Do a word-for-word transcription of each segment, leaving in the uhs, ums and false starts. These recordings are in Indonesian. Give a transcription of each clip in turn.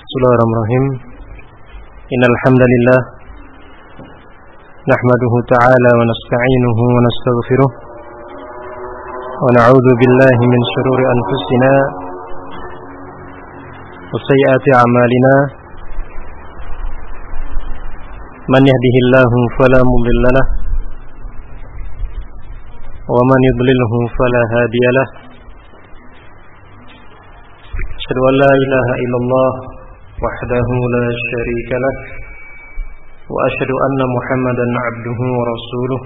Bismillahirrahmanirrahim. Innal hamdalillah nahmaduhu ta'ala wa nasta'inuhu wa nastaghfiruh wa na'udzu billahi min shururi anfusina wa sayyiati a'malina. Man yahdihillahu fala mudilla lahu wa man yudlilhu fala hadiya lahu. Asyhadu an la ilaha illallah wahdahu la syarika lah wa asyhadu anna Muhammadan abduhu wa rasuluh.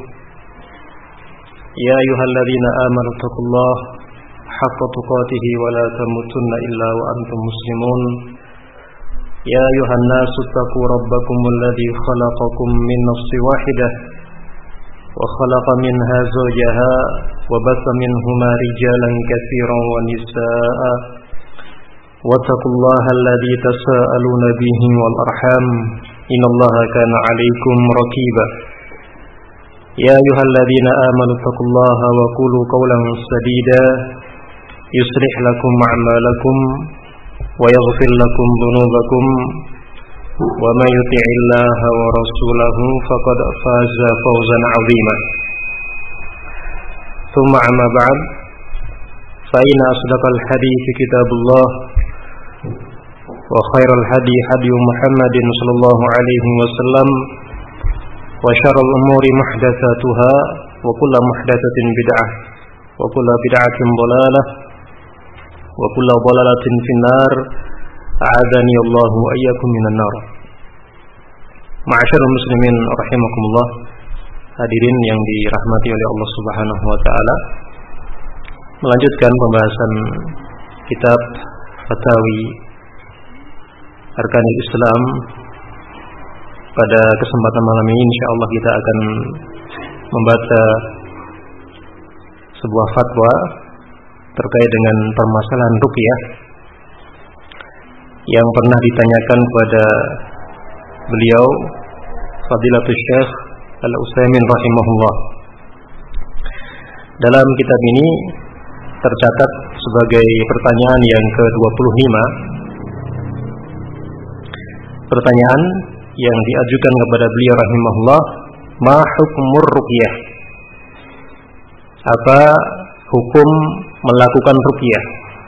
Ya ayyuhalladzina amanu taqullaha haqqa tuqatih wa la tamutunna illa wa antum muslimun. Ya ayyuhan nasu taqu rabbakumul ladzi khalaqakum min nafsin wahidah wa khalaqa minha zawjaha wa batha minhuma rijalan katsiran wa nisaa'a. واتقوا الله الذي تساءلون به والأرحام إن الله كان عليكم رقيبا. يا أيها الذين آمنوا اتقوا الله وقولوا قولا سديدا يصلح لكم أعمالكم ويغفر لكم ذنوبكم ومن يطع الله ورسوله فقد فاز فوزا عظيما. ثم أما بعد فإن أصدق الحديث كتاب الله وخير الهدي هدي محمد صلى الله عليه وسلم وشر الأمور محدثاتها وكل محدثة بدعة وكل بدعة ضلالة وكل ضلالة في النار. أعاذني الله وإياكم من النار. Ma'asyiral muslimin rahimakumullah, hadirin yang dirahmati oleh Allah Subhanahu wa taala. Melanjutkan pembahasan kitab Fatawi Arkanul Islam. Pada kesempatan malam ini insyaallah kita akan membaca sebuah fatwa terkait dengan permasalahan ruqyah yang pernah ditanyakan kepada beliau Fadilatul Syekh Al-Utsaimin rahimahullah. Dalam kitab ini tercatat sebagai pertanyaan yang ke dua puluh lima. Pertanyaan yang diajukan kepada beliau rahimahullah, ma hukmur ruqyah? Apa hukum melakukan ruqyah?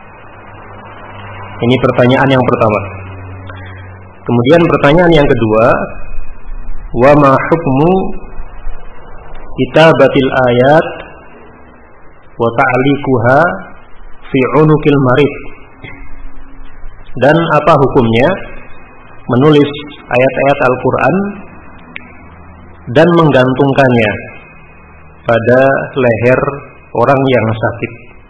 Ini pertanyaan yang pertama. Kemudian pertanyaan yang kedua, wa ma hukmu kitabatil ayat wa ta'liquha fi unuqil marid? Dan apa hukumnya menulis ayat-ayat Al-Quran dan menggantungkannya pada leher orang yang sakit?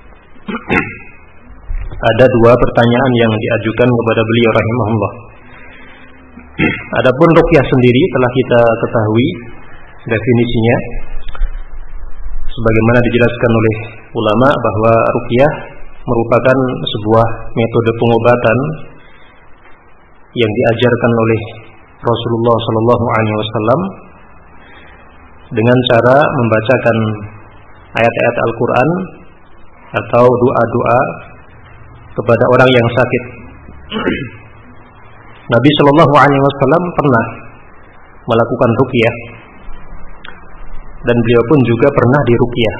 Ada dua pertanyaan yang diajukan kepada beliau rahimahullah. Adapun ruqyah sendiri telah kita ketahui definisinya, sebagaimana dijelaskan oleh ulama bahwa ruqyah merupakan sebuah metode pengobatan yang diajarkan oleh Rasulullah sallallahu alaihi wasallam dengan cara membacakan ayat-ayat Al-Quran atau doa-doa kepada orang yang sakit. Nabi sallallahu alaihi wasallam pernah melakukan ruqyah dan beliau pun juga pernah diruqyah.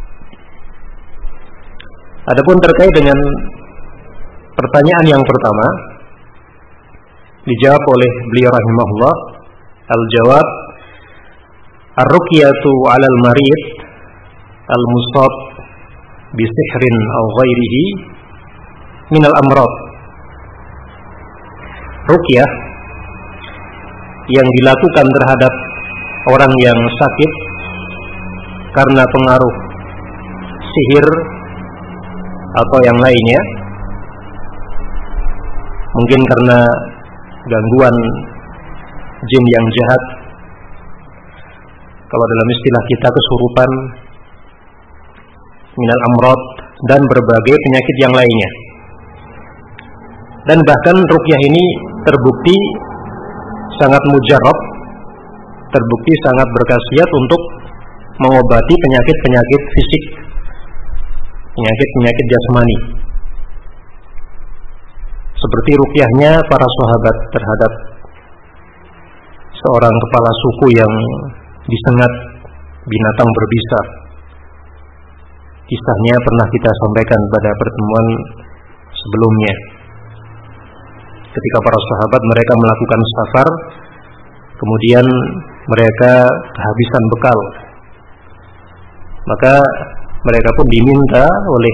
Adapun terkait dengan pertanyaan yang pertama, dijawab oleh beliau rahimahullah, al-jawab ar-ruqyatu 'alal marid al-musab bi sihrin aw ghairihi min al-amrad. Ruqyah yang dilakukan terhadap orang yang sakit karena pengaruh sihir atau yang lainnya, mungkin karena gangguan jin yang jahat, kalau dalam istilah kita kesurupan, minal amrad, dan berbagai penyakit yang lainnya. Dan bahkan ruqyah ini terbukti sangat mujarab, terbukti sangat berkhasiat untuk mengobati penyakit-penyakit fisik, penyakit-penyakit jasmani. seperti ruqyahnya para sahabat terhadap seorang kepala suku yang disengat binatang berbisa. Kisahnya pernah kita sampaikan pada pertemuan sebelumnya. Ketika para sahabat mereka melakukan safar, kemudian mereka kehabisan bekal, maka mereka pun diminta oleh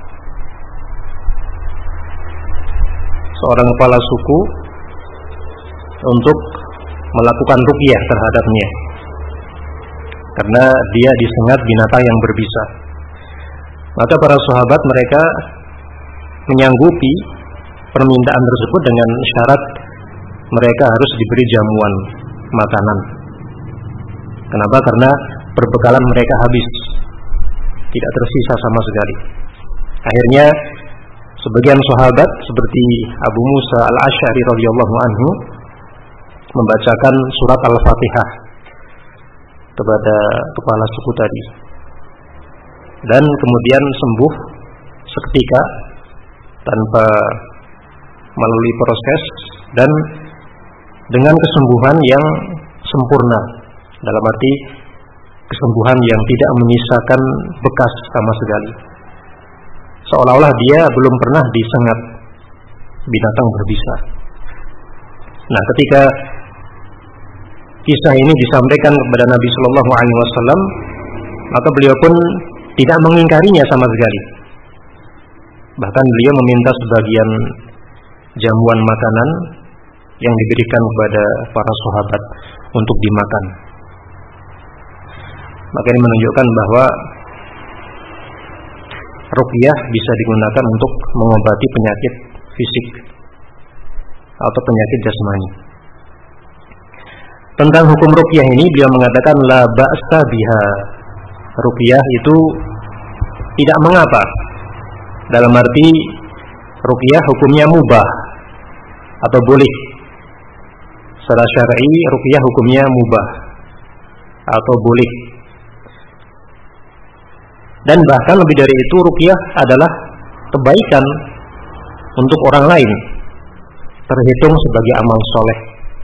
seorang kepala suku untuk melakukan ruqyah terhadapnya, karena dia disengat binatang yang berbisa. Maka para sahabat mereka menyanggupi permintaan tersebut dengan syarat mereka harus diberi jamuan makanan. Kenapa? Karena perbekalan mereka habis, tidak tersisa sama sekali. Akhirnya sebagian sahabat seperti Abu Musa Al-Asy'ari radhiyallahu anhu membacakan surat Al-Fatihah kepada kepala suku tadi, dan kemudian sembuh seketika tanpa melalui proses dan dengan kesembuhan yang sempurna, dalam arti kesembuhan yang tidak menyisakan bekas sama sekali, seolah-olah dia belum pernah disengat binatang berbisa. Nah, ketika kisah ini disampaikan kepada Nabi Shallallahu Alaihi Wasallam, maka beliau pun tidak mengingkarinya sama sekali. Bahkan beliau meminta sebagian jamuan makanan yang diberikan kepada para sahabat untuk dimakan. Maka ini menunjukkan bahwa ruqyah bisa digunakan untuk mengobati penyakit fisik atau penyakit jasmani. Tentang hukum ruqyah ini beliau mengatakan la ba'sa biha. Ruqyah itu tidak mengapa, dalam arti ruqyah hukumnya mubah atau boleh. Secara syar'i ruqyah hukumnya mubah atau boleh. Dan bahkan lebih dari itu, ruqyah adalah kebaikan untuk orang lain, terhitung sebagai amal soleh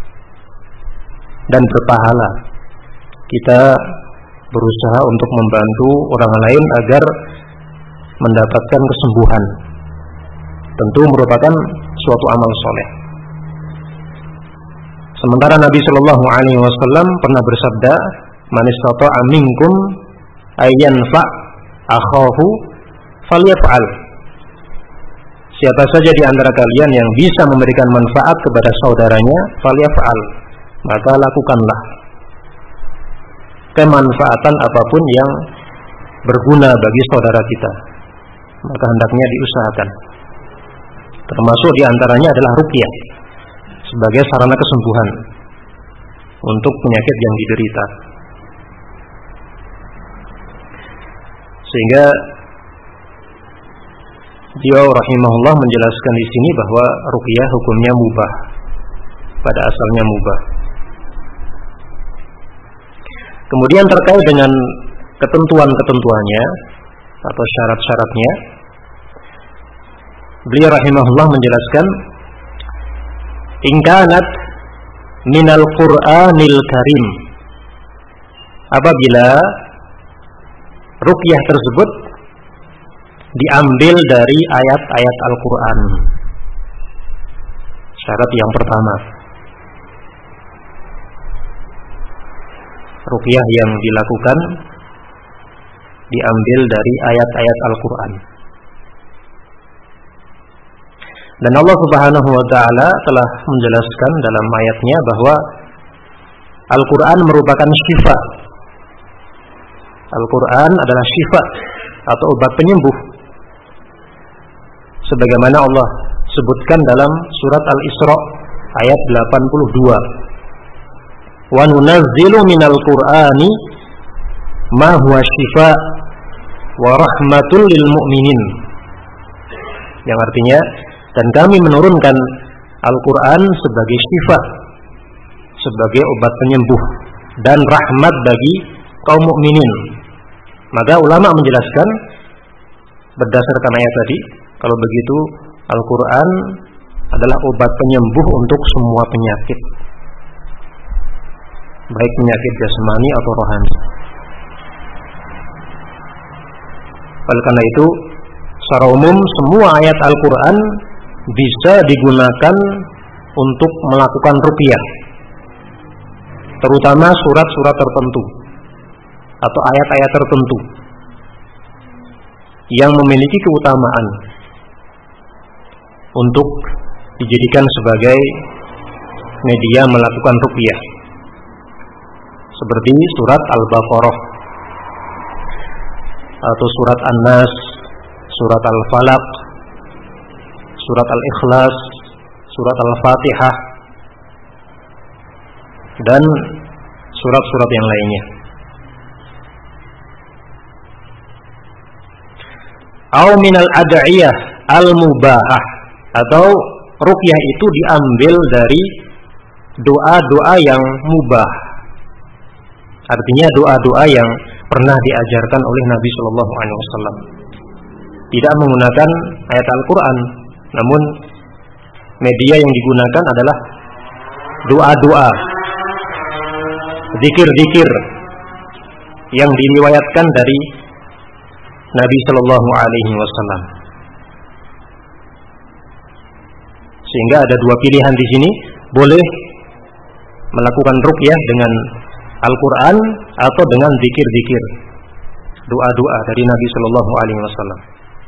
dan berpahala. Kita berusaha untuk membantu orang lain agar mendapatkan kesembuhan, tentu merupakan suatu amal soleh. Sementara Nabi Shallallahu Alaihi Wasallam pernah bersabda, "Man istata'a minkum ayyanfa' akhahu falyaf'al." Siapa saja di antara kalian yang bisa memberikan manfaat kepada saudaranya, falyaf'al, maka lakukanlah. Kemanfaatan apapun yang berguna bagi saudara kita, maka hendaknya diusahakan. Termasuk di antaranya adalah ruqyah sebagai sarana kesembuhan untuk penyakit yang diderita. Sehingga beliau rahimahullah menjelaskan di sini bahwa ruqyah hukumnya mubah, pada asalnya mubah. Kemudian terkait dengan ketentuan-ketentuannya atau syarat-syaratnya, beliau rahimahullah menjelaskan, in kanat minal Qur'anil Karim, apabila ruqyah tersebut diambil dari ayat-ayat Al-Quran. Syarat yang pertama, ruqyah yang dilakukan diambil dari ayat-ayat Al-Quran. Dan Allah Subhanahu wa Ta'ala telah menjelaskan dalam ayatnya bahwa Al-Quran merupakan syifa. Al-Quran adalah syifa atau obat penyembuh, sebagaimana Allah sebutkan dalam surat Al-Isra ayat delapan puluh dua, wa nunazzilu minal Qur'ani ma huwa syifa wa rahmatul lil mu'minin, yang artinya, dan kami menurunkan Al-Quran sebagai syifa, sebagai obat penyembuh dan rahmat bagi kaum mukminin. Maka ulama menjelaskan berdasarkan ayat tadi, kalau begitu Al-Quran adalah obat penyembuh untuk semua penyakit, baik penyakit jasmani atau rohani. Oleh karena itu, secara umum semua ayat Al-Quran bisa digunakan untuk melakukan ruqyah, terutama surat-surat tertentu atau ayat-ayat tertentu yang memiliki keutamaan untuk dijadikan sebagai media melakukan ruqyah, seperti surat Al-Baqarah atau surat An-Nas, surat Al-Falaq, surat Al-Ikhlas, surat Al-Fatihah, dan surat-surat yang lainnya. Au minal ad'iyah al-mubahah, atau ruqyah itu diambil dari doa-doa yang mubah, artinya doa-doa yang pernah diajarkan oleh Nabi Shallallahu Alaihi Wasallam, tidak menggunakan ayat Al-Quran, namun media yang digunakan adalah doa-doa, zikir-zikir yang diriwayatkan dari Nabi Shallallahu Alaihi Wasallam. Sehingga ada dua pilihan di sini, boleh melakukan ruqyah dengan Al-Quran atau dengan zikir-zikir, doa-doa dari Nabi Shallallahu Alaihi Wasallam.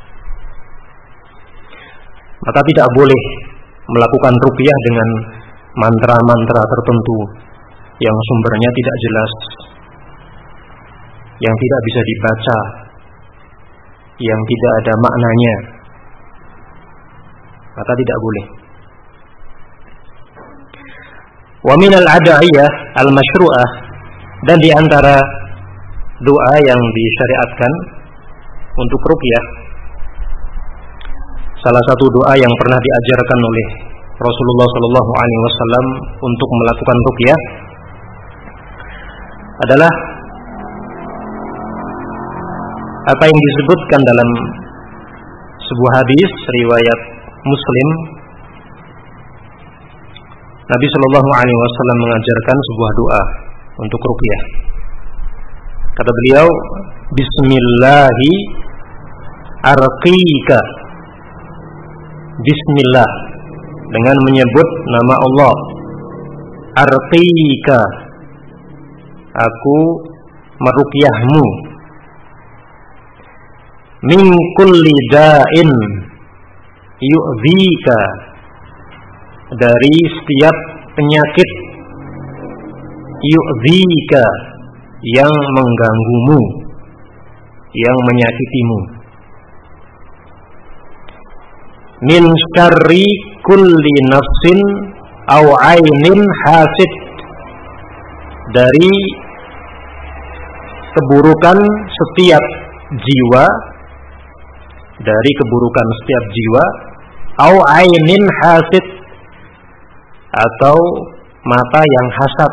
Maka tidak boleh melakukan ruqyah dengan mantra-mantra tertentu yang sumbernya tidak jelas, yang tidak bisa dibaca, yang tidak ada maknanya. Maka tidak boleh. Wa minal ad'iyah al-masyru'ah, dan di antara doa yang disyariatkan untuk ruqyah, salah satu doa yang pernah diajarkan oleh Rasulullah Shallallahu Alaihi Wasallam untuk melakukan ruqyah adalah apa yang disebutkan dalam sebuah hadis riwayat Muslim. Nabi Shallallahu Alaihi Wasallam mengajarkan sebuah doa untuk ruqyah. Kata beliau, Bismillahi arqika. Bismillah, dengan menyebut nama Allah. Arqika, aku meruqyahmu. Min kulli da'in yu'dhika, dari setiap penyakit, yu'dhika, yang mengganggumu, yang menyakitimu. Min syarri kulli nafsin aw ainin hasid, dari keburukan setiap jiwa, dari keburukan setiap jiwa, aw ainin hasid, atau mata yang hasad.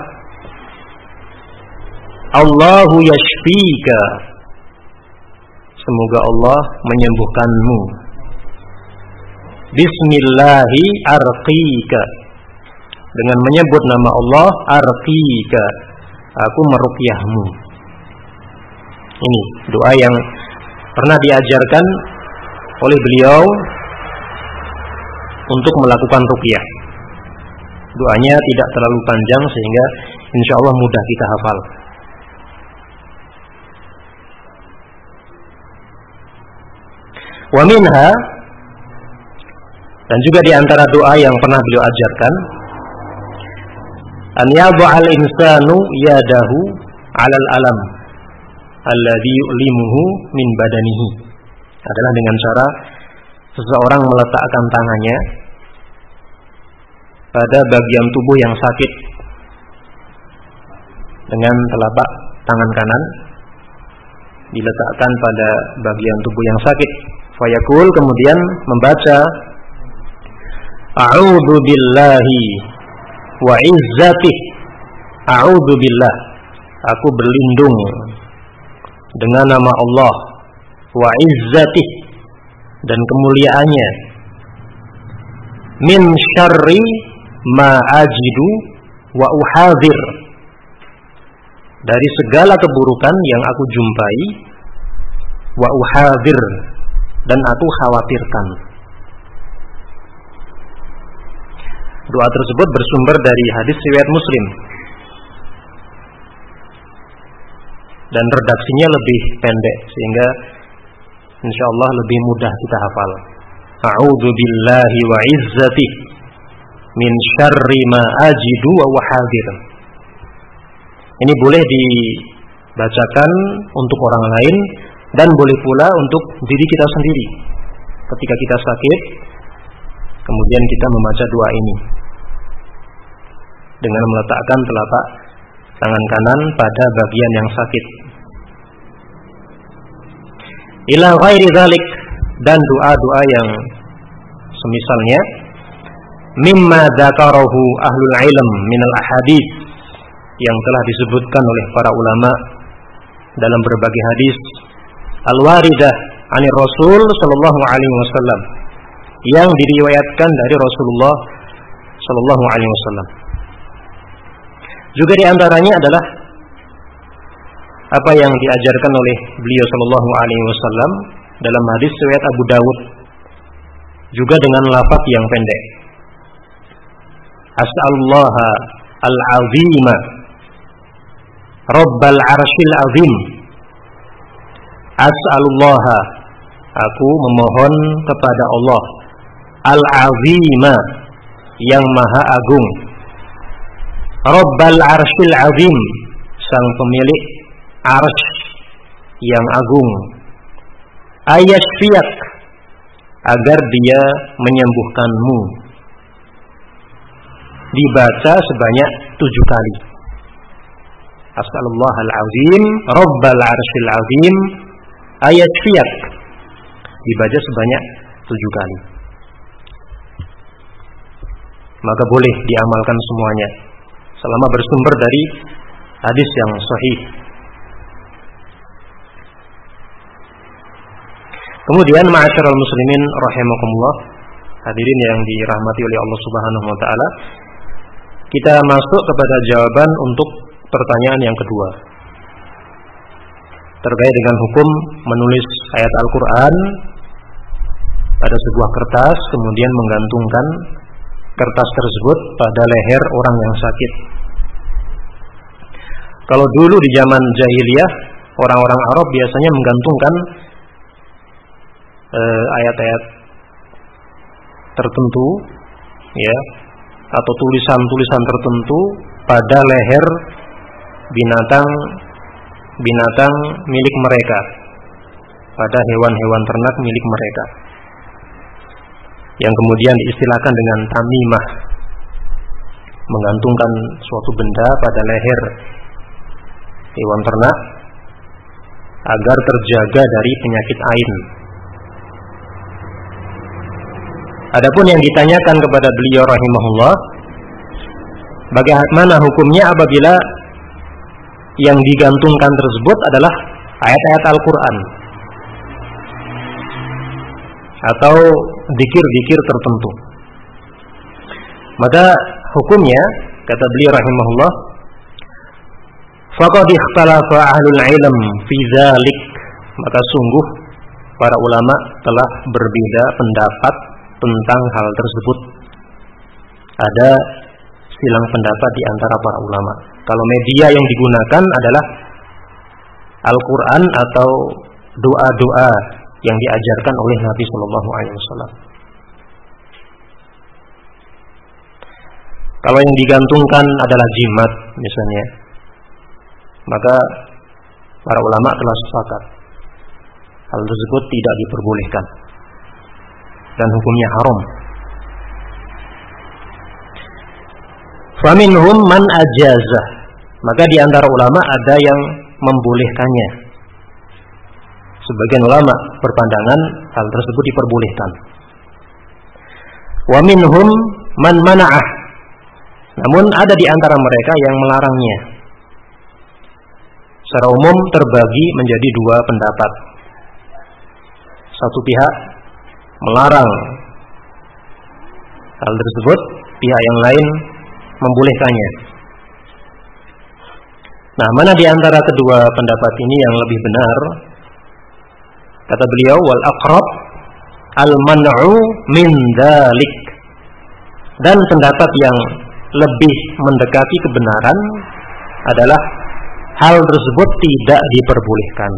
Allahu yashfika, semoga Allah menyembuhkanmu. Bismillahi arqika, dengan menyebut nama Allah, arqika, aku meruqyahmu. Ini doa yang pernah diajarkan oleh beliau untuk melakukan ruqyah. Doanya tidak terlalu panjang sehingga insya Allah mudah kita hafal. Wa minha, dan juga di antara doa yang pernah beliau ajarkan, an yad'al insanu yadahu 'alal alam alladhi yu'limuhu min badanihi, adalah dengan cara seseorang meletakkan tangannya pada bagian tubuh yang sakit dengan telapak tangan kanan diletakkan pada bagian tubuh yang sakit. Fayaqul, kemudian membaca, a'udzu billahi wa izzatihi, a'udzu billah, aku berlindung dengan nama Allah, wa izzatihi, dan kemuliaannya, min syarri ma ajidu wa uhadhir, dari segala keburukan yang aku jumpai, wa uhadhir, dan aku khawatirkan. Doa tersebut bersumber dari hadis riwayat Muslim dan redaksinya lebih pendek sehingga insyaallah lebih mudah kita hafal. A'udzu billahi wa izzati min syarri ma ajidu wa uhadhir. Ini boleh dibacakan untuk orang lain dan boleh pula untuk diri kita sendiri. Ketika kita sakit, kemudian kita membaca doa ini dengan meletakkan telapak tangan kanan pada bagian yang sakit. Ila ghairi dzalik, dan doa-doa yang semisalnya, mimma dzakarahu ahlul ilm minal ahadits, yang telah disebutkan oleh para ulama dalam berbagai hadis al-waridah anir Rasul sallallahu alaihi wasallam, yang diriwayatkan dari Rasulullah sallallahu alaihi wasallam. Juga di antaranya adalah apa yang diajarkan oleh beliau sallallahu alaihi wasallam dalam hadis riwayat Abu Dawud, juga dengan lafaz yang pendek. As'alullaha al-azima Rabbal arsyil azim. As'alullaha, aku memohon kepada Allah, al-azima, yang maha agung, Rabbal arsyil azim, sang pemilik arsy yang agung, ayashfiyak, agar dia menyembuhkanmu. Dibaca sebanyak tujuh kali. As'alullahal azim Rabbal arsyil azim ayashfiyak, dibaca sebanyak tujuh kali. Maka boleh diamalkan semuanya selama bersumber dari hadis yang sahih. Kemudian ma'asyiral muslimin rahimakumullah, hadirin yang dirahmati oleh Allah Subhanahu wa taala, kita masuk kepada jawaban untuk pertanyaan yang kedua terkait dengan hukum menulis ayat Al-Quran pada sebuah kertas, kemudian menggantungkan kertas tersebut pada leher orang yang sakit. Kalau dulu di zaman jahiliyah, orang-orang Arab biasanya menggantungkan eh, ayat-ayat tertentu, ya, atau tulisan-tulisan tertentu pada leher binatang binatang milik mereka, pada hewan-hewan ternak milik mereka, yang kemudian diistilahkan dengan tamimah, menggantungkan suatu benda pada leher hewan ternak agar terjaga dari penyakit ain. Adapun yang ditanyakan kepada beliau rahimahullah, bagaimana hukumnya apabila yang digantungkan tersebut adalah ayat-ayat Al-Quran atau zikir-zikir tertentu? Maka hukumnya, kata beliau rahimahullah, faqad ikhtalafa ahlul ilm fi dzalik, maka sungguh para ulama telah berbeda pendapat tentang hal tersebut. Ada silang pendapat di antara para ulama. Kalau media yang digunakan adalah Al-Quran atau doa-doa yang diajarkan oleh Nabi Shallallahu Alaihi Wasallam. Kalau yang digantungkan adalah jimat misalnya, maka para ulama telah sepakat hal tersebut tidak diperbolehkan dan hukumnya haram. Faminhum man ajazah, maka di antara ulama ada yang membolehkannya. Sebagian ulama berpandangan hal tersebut diperbolehkan. Wa minhum man mana'ah, namun ada di antara mereka yang melarangnya. Secara umum terbagi menjadi dua pendapat. Satu pihak melarang hal tersebut pihak yang lain membolehkannya. Nah, mana di antara kedua pendapat ini yang lebih benar? Kata beliau, wal aqrab al-man'u min dzalik. Dan pendapat yang lebih mendekati kebenaran adalah hal tersebut tidak diperbolehkan.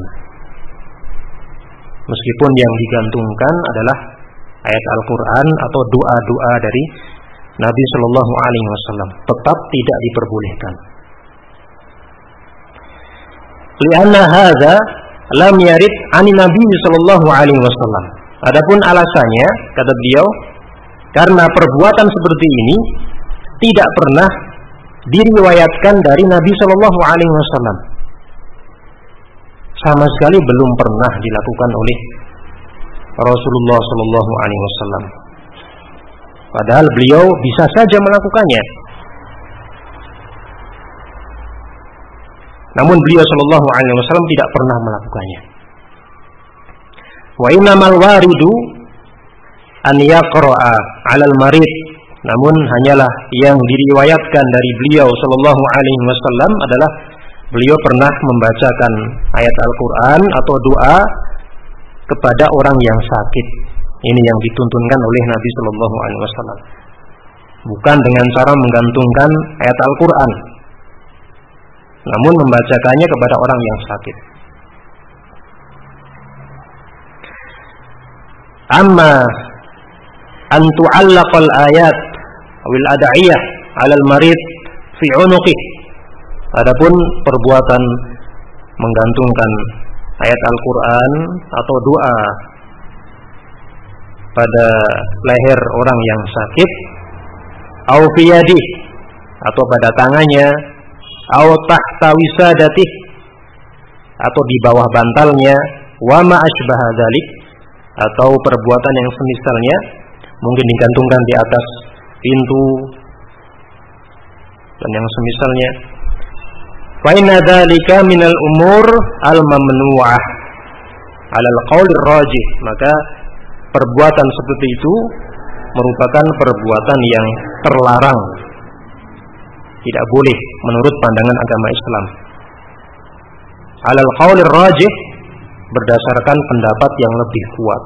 Meskipun yang digantungkan adalah ayat Al-Quran atau doa-doa dari Nabi Shallallahu Alaihi Wasallam, tetap tidak diperbolehkan. Lianna hadza lam yarid ani Nabi Shallallahu Alaihi Wasallam. Adapun alasannya, kata beliau, karena perbuatan seperti ini tidak pernah diriwayatkan dari Nabi Shallallahu Alaihi Wasallam. Sama sekali belum pernah dilakukan oleh Rasulullah Shallallahu Alaihi Wasallam. Padahal beliau bisa saja melakukannya. Namun beliau Shallallahu Alaihi Wasallam tidak pernah melakukannya. Wa innamal waridu an yaqra'a 'alal marid. Namun hanyalah yang diriwayatkan dari beliau Shallallahu Alaihi Wasallam adalah beliau pernah membacakan ayat Al-Quran atau doa kepada orang yang sakit. Ini yang dituntunkan oleh Nabi Shallallahu Alaihi Wasallam. Bukan dengan cara menggantungkan ayat Al-Quran, namun membacakannya kepada orang yang sakit. Amma an tu'allaqal ayat awil ada'iyah 'alal marid fi 'unuqih. Adapun perbuatan menggantungkan ayat Al-Quran atau doa pada leher orang yang sakit, au fi yadih, atau pada tangannya, au tahta wisadatih, atau di bawah bantalnya, wa ma asbaha dzalik, atau perbuatan yang semisalnya, mungkin digantungkan di atas pintu dan yang semisalnya. Fa inna dzalika minal umur al-mamnu'ah 'alal qaul rajih. Maka perbuatan seperti itu merupakan perbuatan yang terlarang, tidak boleh menurut pandangan agama Islam. 'Alal qaul rajih, berdasarkan pendapat yang lebih kuat.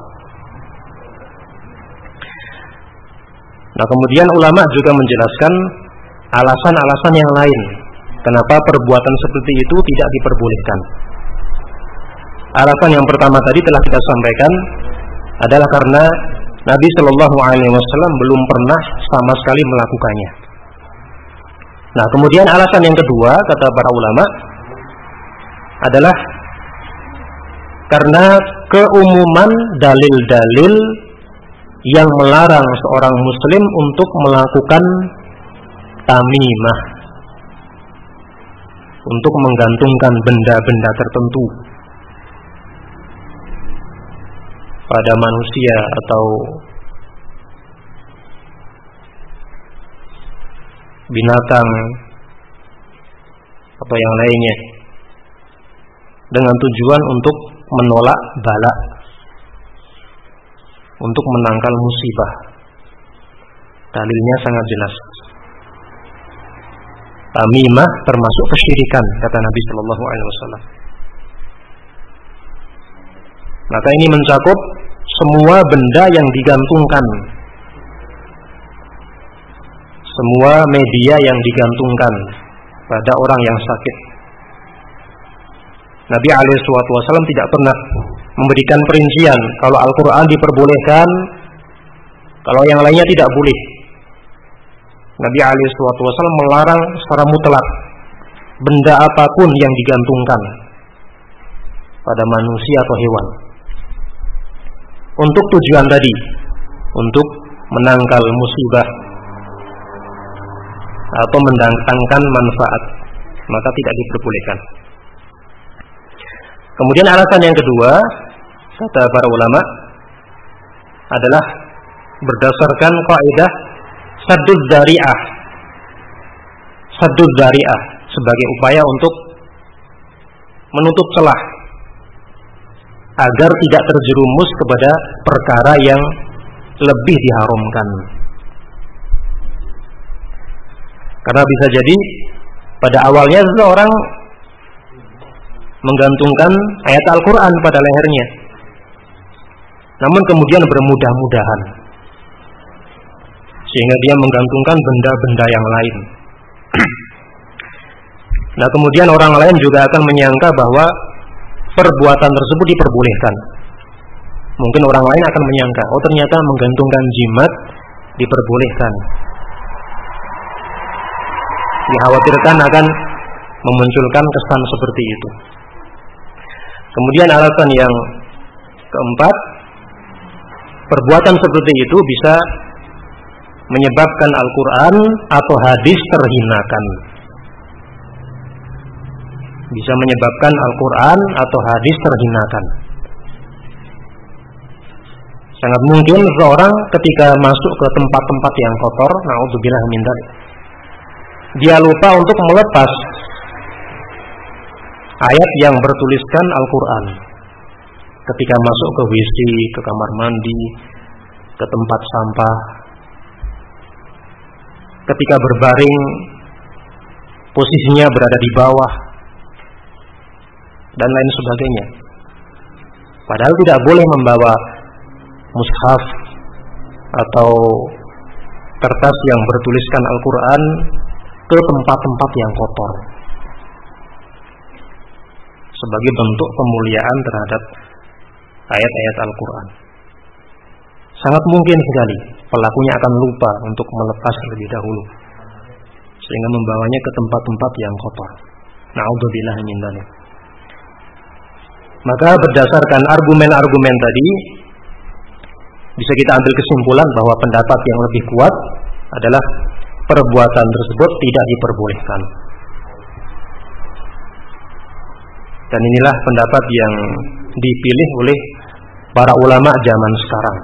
Nah, kemudian ulama juga menjelaskan alasan-alasan yang lain kenapa perbuatan seperti itu tidak diperbolehkan. Alasan yang pertama tadi telah kita sampaikan adalah karena Nabi Shallallahu Alaihi Wasallam belum pernah sama sekali melakukannya. Nah, kemudian alasan yang kedua kata para ulama adalah karena keumuman dalil-dalil yang melarang seorang muslim untuk melakukan tamimah, untuk menggantungkan benda-benda tertentu pada manusia atau binatang atau yang lainnya, dengan tujuan untuk menolak bala, untuk menangkal musibah. Dalilnya sangat jelas. Tamimah termasuk kesyirikan, kata Nabi Shallallahu Alaihi Wasallam. Maka ini mencakup semua benda yang digantungkan, semua media yang digantungkan pada orang yang sakit. Nabi alaihi wasallam tidak pernah memberikan perincian kalau Al-Quran diperbolehkan, kalau yang lainnya tidak boleh. Nabi alaihi wasallam melarang secara mutlak benda apapun yang digantungkan pada manusia atau hewan untuk tujuan tadi, untuk menangkal musibah atau mendatangkan manfaat, maka tidak diperbolehkan. Kemudian alasan yang kedua kata para ulama adalah berdasarkan kaidah sadduz dzari'ah. Sadduz dzari'ah sebagai upaya untuk menutup celah agar tidak terjerumus kepada perkara yang lebih diharamkan. Karena bisa jadi pada awalnya seseorang menggantungkan ayat Al-Quran pada lehernya, namun kemudian bermudah-mudahan sehingga dia menggantungkan benda-benda yang lain. Nah, kemudian orang lain juga akan menyangka bahwa perbuatan tersebut diperbolehkan. Mungkin orang lain akan menyangka, oh ternyata menggantungkan jimat diperbolehkan. Dikhawatirkan akan memunculkan kesan seperti itu. Kemudian alasan yang keempat, perbuatan seperti itu bisa menyebabkan Al-Quran atau hadis terhinakan. Bisa menyebabkan Al-Quran atau hadis terhinakan. Sangat mungkin seseorang ketika masuk ke tempat-tempat yang kotor, na'udzubillah min dzalik, dia lupa untuk melepas ayat yang bertuliskan Al-Quran. Ketika masuk ke W C, ke kamar mandi, ke tempat sampah, ketika berbaring, posisinya berada di bawah, dan lain sebagainya. Padahal tidak boleh membawa mushaf atau kertas yang bertuliskan Al-Quran ke tempat-tempat yang kotor sebagai bentuk pemuliaan terhadap ayat-ayat Al-Quran. Sangat mungkin sekali pelakunya akan lupa untuk melepas terlebih dahulu sehingga membawanya ke tempat-tempat yang kotor. Na'udzubillah min dzalik. Maka berdasarkan argumen-argumen tadi bisa kita ambil kesimpulan bahwa pendapat yang lebih kuat adalah perbuatan tersebut tidak diperbolehkan. Dan inilah pendapat yang dipilih oleh para ulama zaman sekarang.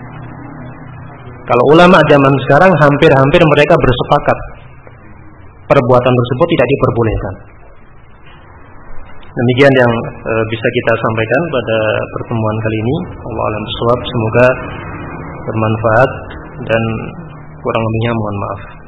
Kalau ulama zaman sekarang hampir-hampir mereka bersepakat perbuatan tersebut tidak diperbolehkan. Demikian yang e, bisa kita sampaikan pada pertemuan kali ini. Wallahu a'lam bishawab. Semoga bermanfaat dan kurang lebihnya mohon maaf.